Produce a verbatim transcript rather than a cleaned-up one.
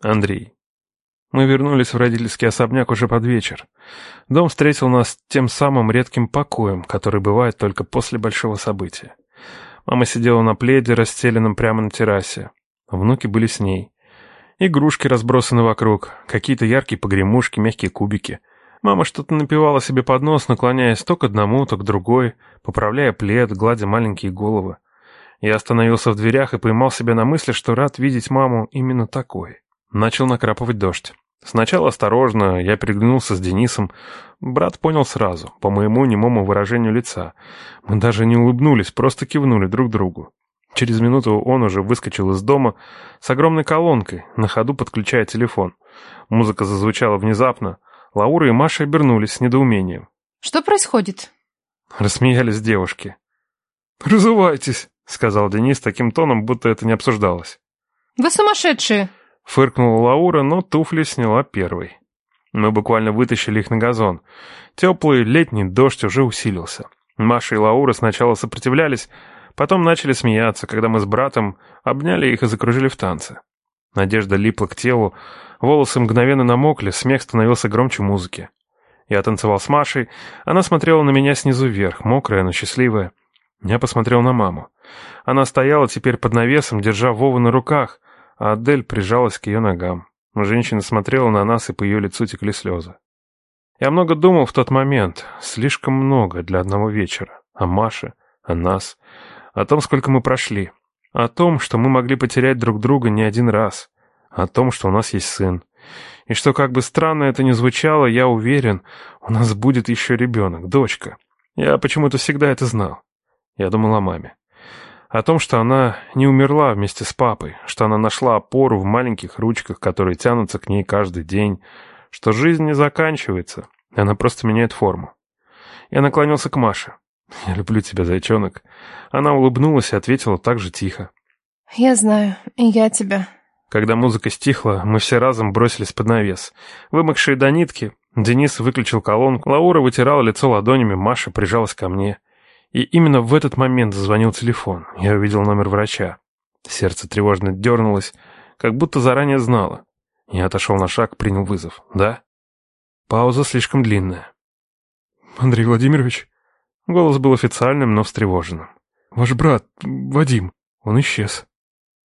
Андрей. Мы вернулись в родительский особняк уже под вечер. Дом встретил нас тем самым редким покоем, который бывает только после большого события. Мама сидела на пледе, расстеленном прямо на террасе. Внуки были с ней. Игрушки разбросаны вокруг, какие-то яркие погремушки, мягкие кубики. Мама что-то напевала себе под нос, наклоняясь то к одному, то к другой, поправляя плед, гладя маленькие головы. Я остановился в дверях и поймал себя на мысли, что рад видеть маму именно такой. Начал накрапывать дождь. Сначала осторожно, я переглянулся с Денисом. Брат понял сразу, по моему немому выражению лица. Мы даже не улыбнулись, просто кивнули друг другу. Через минуту он уже выскочил из дома с огромной колонкой, на ходу подключая телефон. Музыка зазвучала внезапно. Лаура и Маша обернулись с недоумением. «Что происходит?» Рассмеялись девушки. «Разувайтесь», — сказал Денис таким тоном, будто это не обсуждалось. «Вы сумасшедшие!» Фыркнула Лаура, но туфли сняла первой. Мы буквально вытащили их на газон. Теплый летний дождь уже усилился. Маша и Лаура сначала сопротивлялись, потом начали смеяться, когда мы с братом обняли их и закружили в танце. Одежда липла к телу, волосы мгновенно намокли, смех становился громче музыки. Я танцевал с Машей, она смотрела на меня снизу вверх, мокрая, но счастливая. Я посмотрел на маму. Она стояла теперь под навесом, держа Вову на руках, а Адель прижалась к ее ногам. Женщина смотрела на нас, и по ее лицу текли слезы. Я много думал в тот момент, слишком много для одного вечера. О Маше, о нас, о том, сколько мы прошли, о том, что мы могли потерять друг друга не один раз, о том, что у нас есть сын. И что, как бы странно это ни звучало, я уверен, у нас будет еще ребенок, дочка. Я почему-то всегда это знал. Я думал о маме. О том, что она не умерла вместе с папой, что она нашла опору в маленьких ручках, которые тянутся к ней каждый день, что жизнь не заканчивается, она просто меняет форму. Я наклонился к Маше. «Я люблю тебя, зайчонок». Она улыбнулась и ответила так же тихо. «Я знаю, и я тебя». Когда музыка стихла, мы все разом бросились под навес. Вымокшие до нитки, Денис выключил колонку, Лаура вытирала лицо ладонями, Маша прижалась ко мне. И именно в этот момент зазвонил телефон. Я увидел номер врача. Сердце тревожно дернулось, как будто заранее знало. Я отошел на шаг, принял вызов. «Да?» Пауза слишком длинная. «Андрей Владимирович?» Голос был официальным, но встревоженным. «Ваш брат, Вадим, он исчез».